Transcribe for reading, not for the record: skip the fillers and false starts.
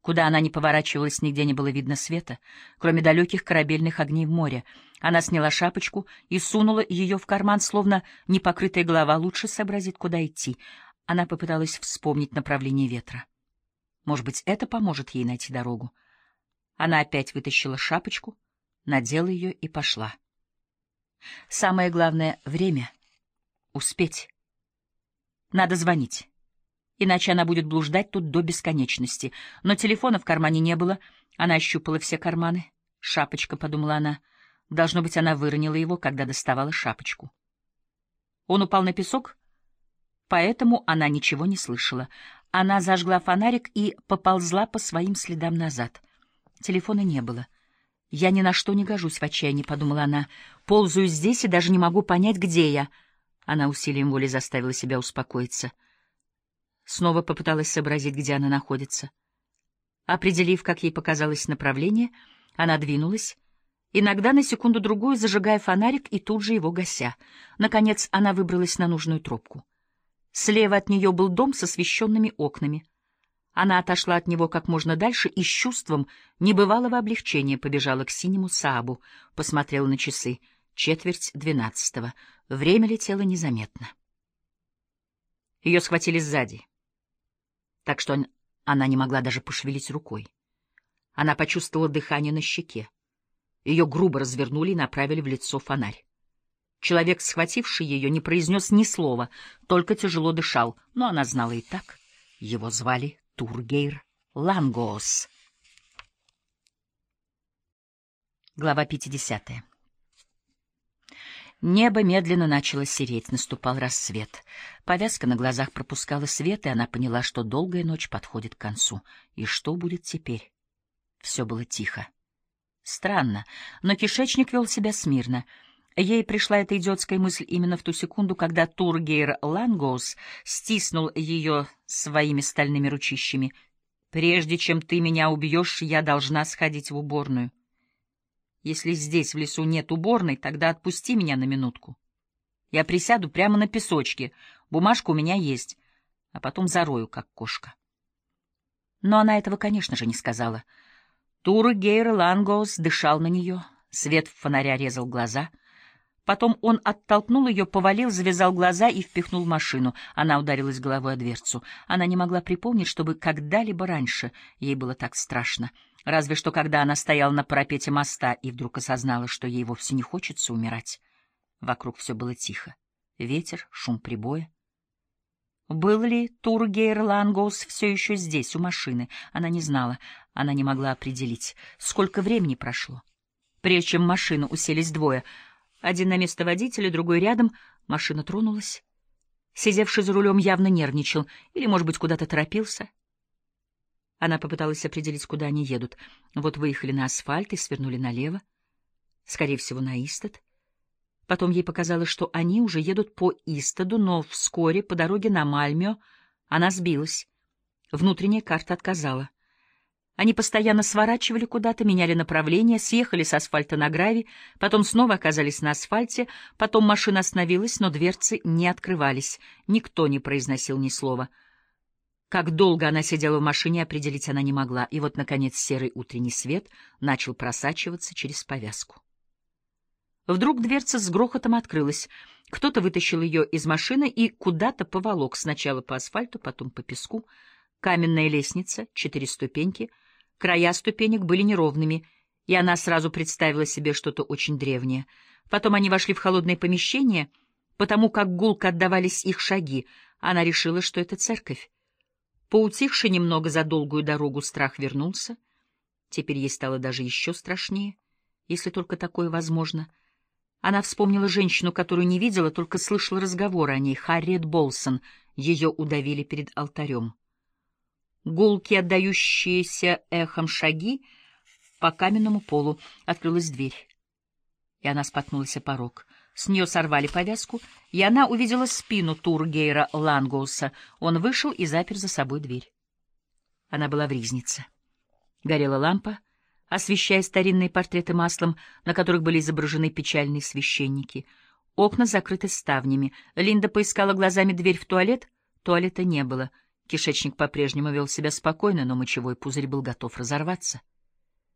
Куда она ни поворачивалась, нигде не было видно света, кроме далеких корабельных огней в море. Она сняла шапочку и сунула ее в карман, словно непокрытая голова лучше сообразит, куда идти. Она попыталась вспомнить направление ветра. Может быть, это поможет ей найти дорогу. Она опять вытащила шапочку, надела ее и пошла. Самое главное — время. Успеть. Надо звонить. Иначе она будет блуждать тут до бесконечности. Но телефона в кармане не было. Она ощупала все карманы. «Шапочка», — подумала она. Должно быть, она выронила его, когда доставала шапочку. Он упал на песок, поэтому она ничего не слышала. Она зажгла фонарик и поползла по своим следам назад. Телефона не было. «Я ни на что не гожусь в отчаянии», — подумала она. «Ползаю здесь и даже не могу понять, где я». Она усилием воли заставила себя успокоиться. Снова попыталась сообразить, где она находится. Определив, как ей показалось, направление, она двинулась, иногда на секунду-другую зажигая фонарик и тут же его гася. Наконец она выбралась на нужную тропку. Слева от нее был дом с освещенными окнами. Она отошла от него как можно дальше и с чувством небывалого облегчения побежала к синему Саабу, посмотрела на часы. 11:45. Время летело незаметно. Ее схватили сзади, так что она не могла даже пошевелить рукой. Она почувствовала дыхание на щеке. Ее грубо развернули и направили в лицо фонарь. Человек, схвативший ее, не произнес ни слова, только тяжело дышал, но она знала и так. Его звали Тургейр Лангоос. Глава 50. Небо медленно начало сереть, наступал рассвет. Повязка на глазах пропускала свет, и она поняла, что долгая ночь подходит к концу. И что будет теперь? Все было тихо. Странно, но кишечник вел себя смирно. Ей пришла эта идиотская мысль именно в ту секунду, когда Тургейр Лангоус стиснул ее своими стальными ручищами. «Прежде чем ты меня убьешь, я должна сходить в уборную. Если здесь, в лесу, нет уборной, тогда отпусти меня на минутку. Я присяду прямо на песочке, бумажка у меня есть, а потом зарою, как кошка». Но она этого, конечно же, не сказала. Тургейр Лангоус дышал на нее, свет фонаря резал глаза. Потом он оттолкнул ее, повалил, завязал глаза и впихнул в машину. Она ударилась головой о дверцу. Она не могла припомнить, чтобы когда-либо раньше ей было так страшно. Разве что когда она стояла на парапете моста и вдруг осознала, что ей вовсе не хочется умирать. Вокруг все было тихо. Ветер, шум прибоя. Был ли Тургейр Лангоус все еще здесь, у машины? Она не знала, она не могла определить, сколько времени прошло. Прежде чем в машину уселись двое, один на место водителя, другой рядом, машина тронулась. Сидевший за рулем явно нервничал или, может быть, куда-то торопился. Она попыталась определить, куда они едут. Вот выехали на асфальт и свернули налево, скорее всего, на Истед. Потом ей показалось, что они уже едут по Истеду, но вскоре по дороге на Мальмё она сбилась. Внутренняя карта отказала. Они постоянно сворачивали куда-то, меняли направление, съехали с асфальта на гравий, потом снова оказались на асфальте, потом машина остановилась, но дверцы не открывались. Никто не произносил ни слова. Как долго она сидела в машине, определить она не могла, и вот, наконец, серый утренний свет начал просачиваться через повязку. Вдруг дверца с грохотом открылась. Кто-то вытащил ее из машины и куда-то поволок, сначала по асфальту, потом по песку. Каменная лестница, 4 ступеньки. Края ступенек были неровными, и она сразу представила себе что-то очень древнее. Потом они вошли в холодное помещение. Потому как гулко отдавались их шаги, она решила, что это церковь. Поутихши немного за долгую дорогу, страх вернулся. Теперь ей стало даже еще страшнее, если только такое возможно. Она вспомнила женщину, которую не видела, только слышала разговоры о ней, Харриет Болсон. Ее удавили перед алтарем. Гулкие, отдающиеся эхом шаги по каменному полу. Открылась дверь, и она споткнулась о порог. С нее сорвали повязку, и она увидела спину Тургейра Лангоуса. Он вышел и запер за собой дверь. Она была в ризнице. Горела лампа, освещая старинные портреты маслом, на которых были изображены печальные священники. Окна закрыты ставнями. Линда поискала глазами дверь в туалет. Туалета не было. Кишечник по-прежнему вел себя спокойно, но мочевой пузырь был готов разорваться.